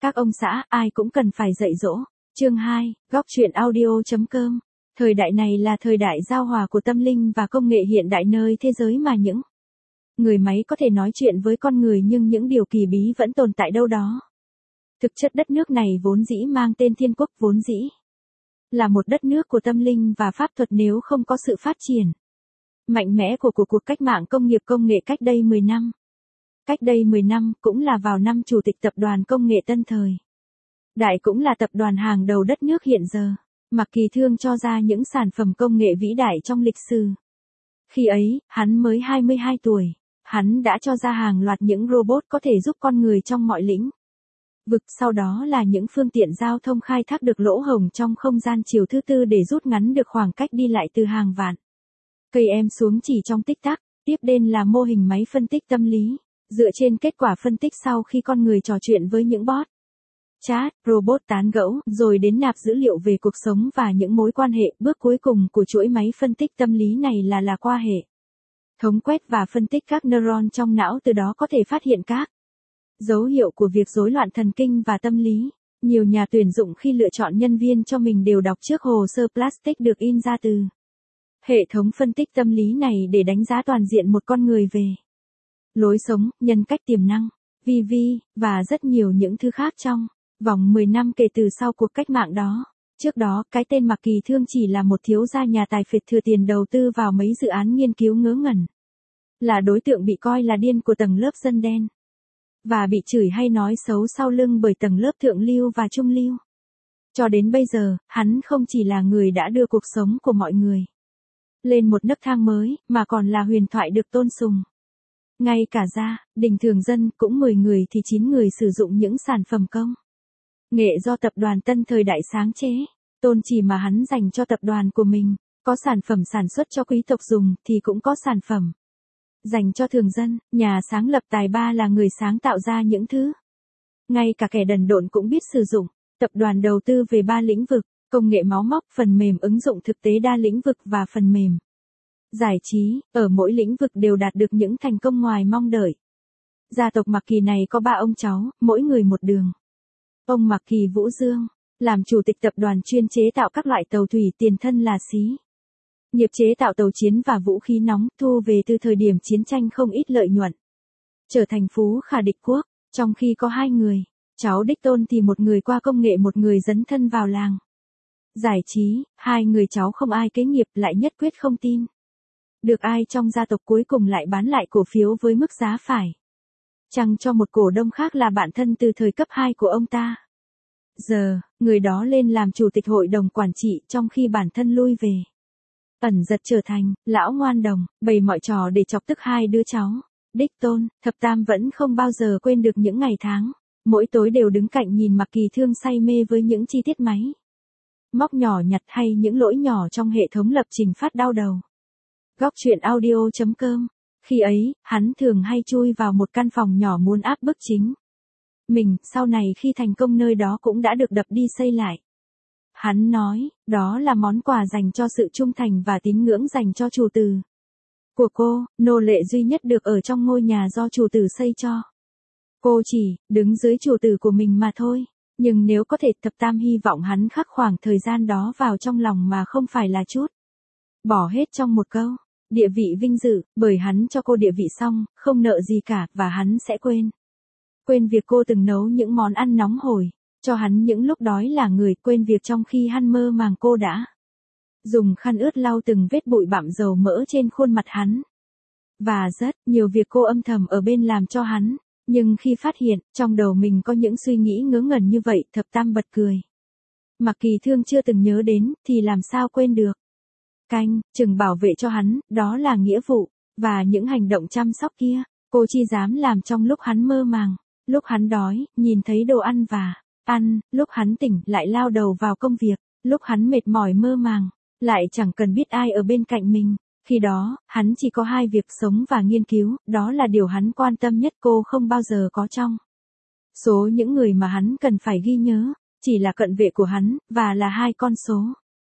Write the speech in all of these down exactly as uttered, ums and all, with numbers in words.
các ông xã, ai cũng cần phải dạy dỗ. Chương hai, góc truyện audio.com. Thời đại này là thời đại giao hòa của tâm linh và công nghệ hiện đại, nơi thế giới mà những người máy có thể nói chuyện với con người, nhưng những điều kỳ bí vẫn tồn tại đâu đó. Thực chất đất nước này vốn dĩ mang tên Thiên Quốc, vốn dĩ là một đất nước của tâm linh và pháp thuật, nếu không có sự phát triển mạnh mẽ của, của cuộc cách mạng công nghiệp công nghệ cách đây mười năm. Cách đây mười năm, cũng là vào năm Chủ tịch Tập đoàn Công nghệ Tân Thời Đại, cũng là tập đoàn hàng đầu đất nước hiện giờ, Mạc Kỳ Thương cho ra những sản phẩm công nghệ vĩ đại trong lịch sử. Khi ấy, hắn mới hai mươi hai tuổi, hắn đã cho ra hàng loạt những robot có thể giúp con người trong mọi lĩnh vực. Sau đó là những phương tiện giao thông khai thác được lỗ hổng trong không gian chiều thứ tư để rút ngắn được khoảng cách đi lại từ hàng vạn cây em xuống chỉ trong tích tắc. Tiếp đến là mô hình máy phân tích tâm lý, dựa trên kết quả phân tích sau khi con người trò chuyện với những bot, chat, robot tán gẫu, rồi đến nạp dữ liệu về cuộc sống và những mối quan hệ. Bước cuối cùng của chuỗi máy phân tích tâm lý này là là qua hệ thống quét và phân tích các neuron trong não, từ đó có thể phát hiện các dấu hiệu của việc rối loạn thần kinh và tâm lý. Nhiều nhà tuyển dụng khi lựa chọn nhân viên cho mình đều đọc trước hồ sơ plastic được in ra từ hệ thống phân tích tâm lý này để đánh giá toàn diện một con người về lối sống, nhân cách, tiềm năng, vi vi, và rất nhiều những thứ khác trong vòng mười năm kể từ sau cuộc cách mạng đó. Trước đó, cái tên Mạc Kỳ Thương chỉ là một thiếu gia nhà tài phiệt thừa tiền đầu tư vào mấy dự án nghiên cứu ngớ ngẩn, là đối tượng bị coi là điên của tầng lớp dân đen, và bị chửi hay nói xấu sau lưng bởi tầng lớp thượng lưu và trung lưu. Cho đến bây giờ, hắn không chỉ là người đã đưa cuộc sống của mọi người lên một nấc thang mới, mà còn là huyền thoại được tôn sùng. Ngay cả gia đình thường dân, cũng mười người thì chín người sử dụng những sản phẩm công nghệ do tập đoàn Tân Thời Đại sáng chế, tôn chỉ mà hắn dành cho tập đoàn của mình. Có sản phẩm sản xuất cho quý tộc dùng, thì cũng có sản phẩm dành cho thường dân. Nhà sáng lập tài ba là người sáng tạo ra những thứ ngay cả kẻ đần độn cũng biết sử dụng. Tập đoàn đầu tư về ba lĩnh vực: công nghệ máu móc, phần mềm ứng dụng thực tế đa lĩnh vực và phần mềm giải trí. Ở mỗi lĩnh vực đều đạt được những thành công ngoài mong đợi. Gia tộc Mạc Kỳ này có ba ông cháu, mỗi người một đường. Ông Mạc Kỳ Vũ Dương làm chủ tịch tập đoàn chuyên chế tạo các loại tàu thủy, tiền thân là xí nghiệp chế tạo tàu chiến và vũ khí nóng, thu về từ thời điểm chiến tranh không ít lợi nhuận, trở thành phú khả địch quốc. Trong khi có hai người cháu đích tôn thì một người qua công nghệ, một người dấn thân vào làng giải trí. Hai người cháu không ai kế nghiệp, lại nhất quyết không tin được ai trong gia tộc, cuối cùng lại bán lại cổ phiếu với mức giá phải chăng cho một cổ đông khác là bạn thân từ thời cấp hai của ông ta. Giờ, người đó lên làm chủ tịch hội đồng quản trị, trong khi bản thân lui về ẩn giật trở thành lão ngoan đồng, bày mọi trò để chọc tức hai đứa cháu đích tôn. Thập Tam vẫn không bao giờ quên được những ngày tháng mỗi tối đều đứng cạnh nhìn Mạc Kỳ Thương say mê với những chi tiết máy móc nhỏ nhặt hay những lỗi nhỏ trong hệ thống lập trình phát đau đầu. Góc truyện audio.com. Khi ấy, hắn thường hay chui vào một căn phòng nhỏ muốn áp bức chính mình. Sau này khi thành công, nơi đó cũng đã được đập đi xây lại. Hắn nói, đó là món quà dành cho sự trung thành và tín ngưỡng dành cho chủ tử của cô, nô lệ duy nhất được ở trong ngôi nhà do chủ tử xây cho. Cô chỉ đứng dưới chủ tử của mình mà thôi. Nhưng nếu có thể, Thập Tam hy vọng hắn khắc khoảng thời gian đó vào trong lòng, mà không phải là chút bỏ hết trong một câu địa vị vinh dự, bởi hắn cho cô địa vị xong, không nợ gì cả, và hắn sẽ quên quên việc cô từng nấu những món ăn nóng hổi cho hắn những lúc đói là người, quên việc trong khi hắn mơ màng cô đã dùng khăn ướt lau từng vết bụi bặm dầu mỡ trên khuôn mặt hắn, và rất nhiều việc cô âm thầm ở bên làm cho hắn. Nhưng khi phát hiện trong đầu mình có những suy nghĩ ngớ ngẩn như vậy, Thập Tam bật cười. Mạc Kỳ Thương chưa từng nhớ đến, thì làm sao quên được. Canh chừng bảo vệ cho hắn, đó là nghĩa vụ, và những hành động chăm sóc kia, cô chi dám làm trong lúc hắn mơ màng, lúc hắn đói, nhìn thấy đồ ăn và ăn, lúc hắn tỉnh, lại lao đầu vào công việc, lúc hắn mệt mỏi mơ màng, lại chẳng cần biết ai ở bên cạnh mình. Khi đó, hắn chỉ có hai việc: sống và nghiên cứu, đó là điều hắn quan tâm nhất. Cô không bao giờ có trong số những người mà hắn cần phải ghi nhớ, chỉ là cận vệ của hắn, và là hai con số.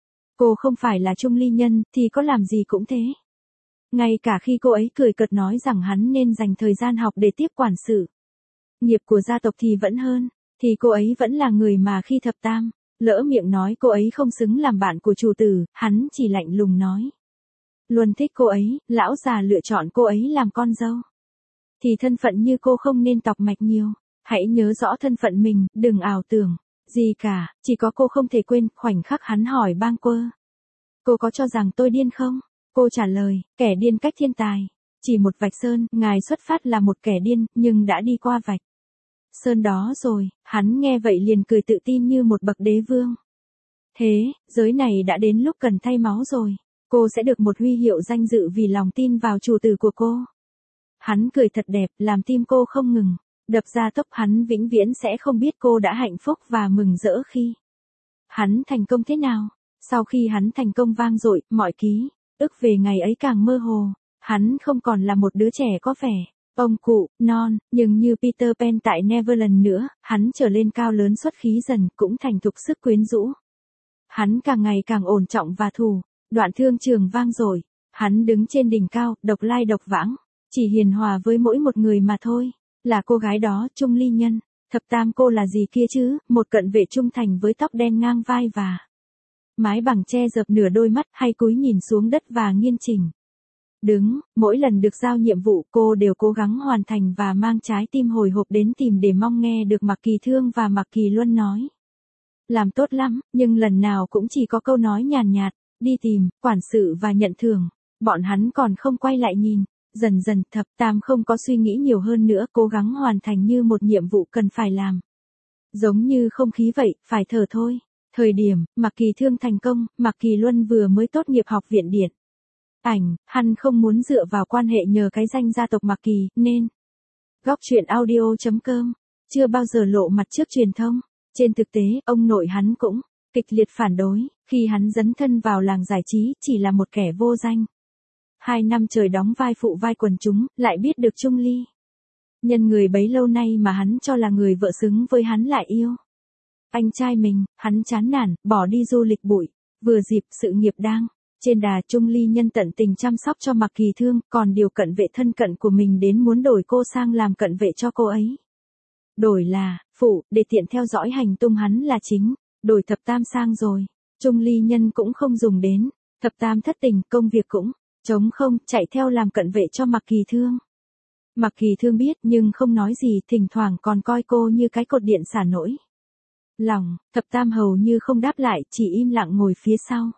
Cô không phải là trung ly nhân, thì có làm gì cũng thế. Ngay cả khi cô ấy cười cợt nói rằng hắn nên dành thời gian học để tiếp quản sự nghiệp của gia tộc thì vẫn hơn. thì cô ấy vẫn là người mà khi Thập Tam lỡ miệng nói cô ấy không xứng làm bạn của chủ tử, hắn chỉ lạnh lùng nói. Luôn thích cô ấy, lão già lựa chọn cô ấy làm con dâu. Thì thân phận như cô không nên tọc mạch nhiều. Hãy nhớ rõ thân phận mình, đừng ảo tưởng gì cả, chỉ có cô không thể quên khoảnh khắc hắn hỏi bang quơ. Cô có cho rằng tôi điên không? Cô trả lời, kẻ điên cách thiên tài. Chỉ một vạch sơn, ngài xuất phát là một kẻ điên, nhưng đã đi qua vạch sơn đó rồi. Hắn nghe vậy liền cười tự tin như một bậc đế vương. Thế, giới này đã đến lúc cần thay máu rồi. Cô sẽ được một huy hiệu danh dự vì lòng tin vào chủ tử của cô. Hắn cười thật đẹp, làm tim cô không ngừng đập ra tốc. Hắn vĩnh viễn sẽ không biết cô đã hạnh phúc và mừng rỡ khi hắn thành công thế nào. Sau khi hắn thành công vang dội, mọi ký ức về ngày ấy càng mơ hồ. Hắn không còn là một đứa trẻ có vẻ ông cụ, non, nhưng như Peter Pan tại Neverland nữa, hắn trở lên cao lớn xuất khí dần, cũng thành thục sức quyến rũ. Hắn càng ngày càng ổn trọng và thù. Đoạn thương trường vang dội, hắn đứng trên đỉnh cao, độc lai độc vãng, chỉ hiền hòa với mỗi một người mà thôi. Là cô gái đó, Trung Ly Nhân. Thập Tam cô là gì kia chứ, một cận vệ trung thành với tóc đen ngang vai và mái bằng che dập nửa đôi mắt, hay cúi nhìn xuống đất và nghiêm chỉnh đứng. Mỗi lần được giao nhiệm vụ cô đều cố gắng hoàn thành và mang trái tim hồi hộp đến tìm để mong nghe được Mạc Kỳ Thương và Mạc Kỳ Luân nói. Làm tốt lắm, nhưng lần nào cũng chỉ có câu nói nhàn nhạt, đi tìm, quản sự và nhận thưởng. Bọn hắn còn không quay lại nhìn. Dần dần Thập Tam không có suy nghĩ nhiều hơn nữa, cố gắng hoàn thành như một nhiệm vụ cần phải làm. Giống như không khí vậy, phải thở thôi. Thời điểm, Mạc Kỳ Thương thành công, Mạc Kỳ Luân vừa mới tốt nghiệp học viện điện ảnh, hắn không muốn dựa vào quan hệ nhờ cái danh gia tộc Mạc Kỳ, nên Góc truyện audio chấm com chưa bao giờ lộ mặt trước truyền thông. Trên thực tế, ông nội hắn cũng kịch liệt phản đối, khi hắn dấn thân vào làng giải trí, chỉ là một kẻ vô danh. Hai năm trời đóng vai phụ vai quần chúng, lại biết được Trung Ly Nhân người bấy lâu nay mà hắn cho là người vợ xứng với hắn lại yêu anh trai mình. Hắn chán nản, bỏ đi du lịch bụi. Vừa dịp sự nghiệp đang trên đà, Trung Ly Nhân tận tình chăm sóc cho Mạc Kỳ Thương, còn điều cận vệ thân cận của mình đến muốn đổi cô sang làm cận vệ cho cô ấy. Đổi là phụ, để tiện theo dõi hành tung hắn là chính. Đổi Thập Tam sang rồi, Trung Ly Nhân cũng không dùng đến. Thập Tam thất tình, công việc cũng trống không, chạy theo làm cận vệ cho Mạc Kỳ Thương. Mạc Kỳ Thương biết nhưng không nói gì, thỉnh thoảng còn coi cô như cái cột điện xả nỗi lòng. Thập Tam hầu như không đáp lại, chỉ im lặng ngồi phía sau.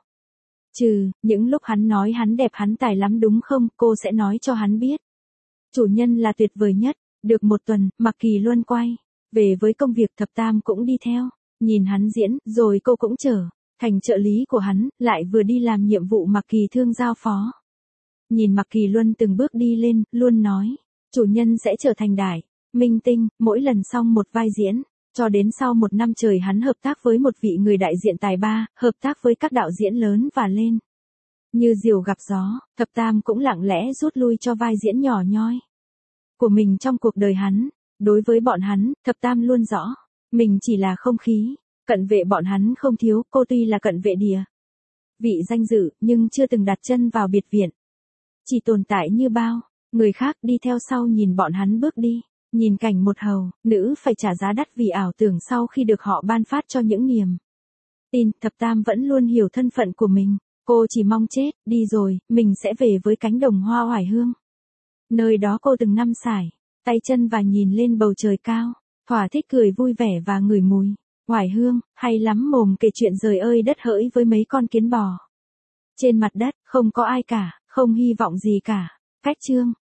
Trừ những lúc hắn nói hắn đẹp hắn tài lắm đúng không, cô sẽ nói cho hắn biết. Chủ nhân là tuyệt vời nhất. Được một tuần, Mạc Kỳ Luân quay về với công việc, Thập Tam cũng đi theo, nhìn hắn diễn, rồi cô cũng trở thành trợ lý của hắn, lại vừa đi làm nhiệm vụ Mạc Kỳ Thương giao phó. Nhìn Mạc Kỳ Luân từng bước đi lên, luôn nói, chủ nhân sẽ trở thành đại minh tinh. Mỗi lần xong một vai diễn, cho đến sau một năm trời hắn hợp tác với một vị người đại diện tài ba, hợp tác với các đạo diễn lớn và lên như diều gặp gió. Thập Tam cũng lặng lẽ rút lui cho vai diễn nhỏ nhoi của mình trong cuộc đời hắn. Đối với bọn hắn, Thập Tam luôn rõ, mình chỉ là không khí. Cận vệ bọn hắn không thiếu, cô tuy là cận vệ địa vị danh dự, nhưng chưa từng đặt chân vào biệt viện. Chỉ tồn tại như bao người khác, đi theo sau nhìn bọn hắn bước đi. Nhìn cảnh một hầu nữ phải trả giá đắt vì ảo tưởng sau khi được họ ban phát cho những niềm tin. Thập Tam vẫn luôn hiểu thân phận của mình. Cô chỉ mong chết đi rồi, mình sẽ về với cánh đồng hoa oải hương. Nơi đó cô từng năm sải tay chân và nhìn lên bầu trời cao, thỏa thích cười vui vẻ và ngửi mùi oải hương, hay lắm mồm kể chuyện rời ơi đất hỡi với mấy con kiến bò trên mặt đất. Không có ai cả, không hy vọng gì cả. Cách chương